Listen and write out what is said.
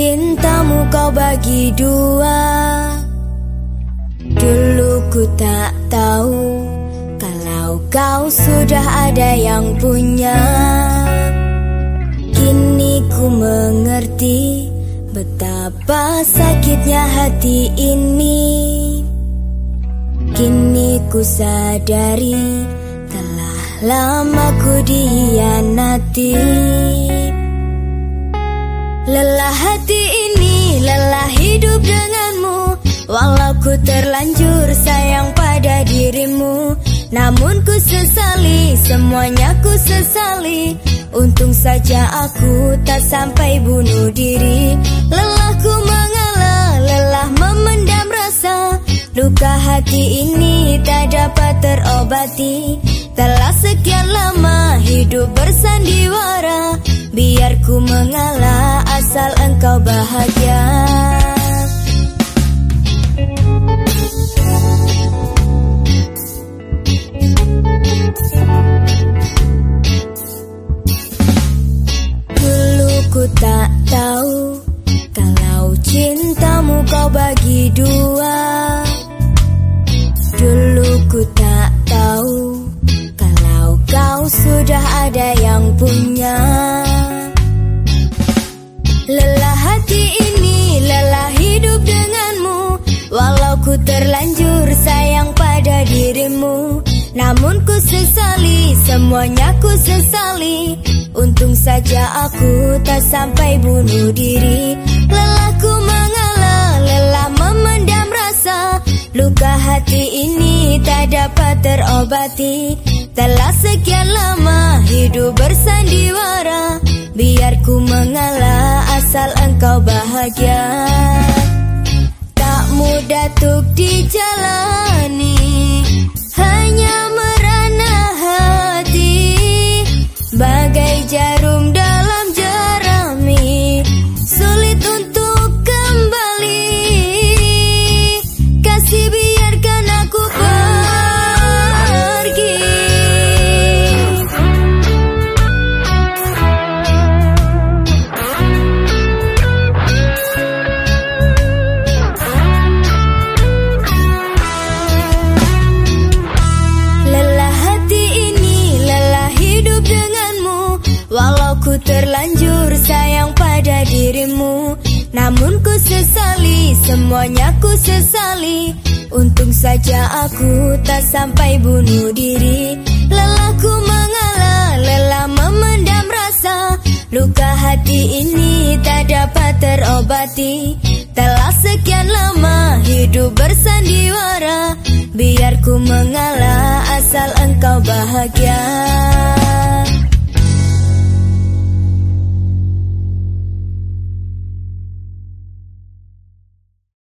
cintamu kau bagi dua. Dulu ku tak tahu kalau kau sudah ada yang punya. Kini ku mengerti betapa sakitnya hati ini. Kini ku sadari telah lama ku dihianati. Lelah hati ini, lelah hidup denganmu. Walau ku terlanjur sayang pada dirimu, namun ku sesali, semuanya ku sesali. Untung saja aku tak sampai bunuh diri. Lelah ku mengalah, lelah memendam rasa. Luka hati ini tak dapat terobati. Telah sekian lama hidup bersandiwara. Biar ku mengalah asal engkau bahagia. Dulu ku tak tahu kalau cintamu kau bagi dua. Dulu ku tak tahu kalau kau sudah ada yang punya. Lelah hati ini, lelah hidup denganmu. Walau ku terlanjur sayang pada dirimu, namun ku sesali, semuanya ku sesali. Untung saja aku tak sampai bunuh diri. Lelah ku mengalah, lelah memendam rasa. Luka hati ini tak dapat terobati. Telah sekian lama hidup bersandiwara. Biar ku mengalah asal engkau bahagia. Tak mudah untuk dijalani, hanya merana hati. Bagai jarum dalam jerami, sulit untuk kembali. Kasih biarkan aku pergi. Lelah hati ini, lelah hidup denganmu. Walau ku terlanjur sayang pada dirimu, namun ku sesali, semuanya ku sesali. Untung saja aku tak sampai bunuh diri. Lelah ku mengalah, lelah memendam rasa. Luka hati ini tak dapat terobati. Telah sekian lama hidup bersandiwara. Biar ku mengalah asal engkau bahagia.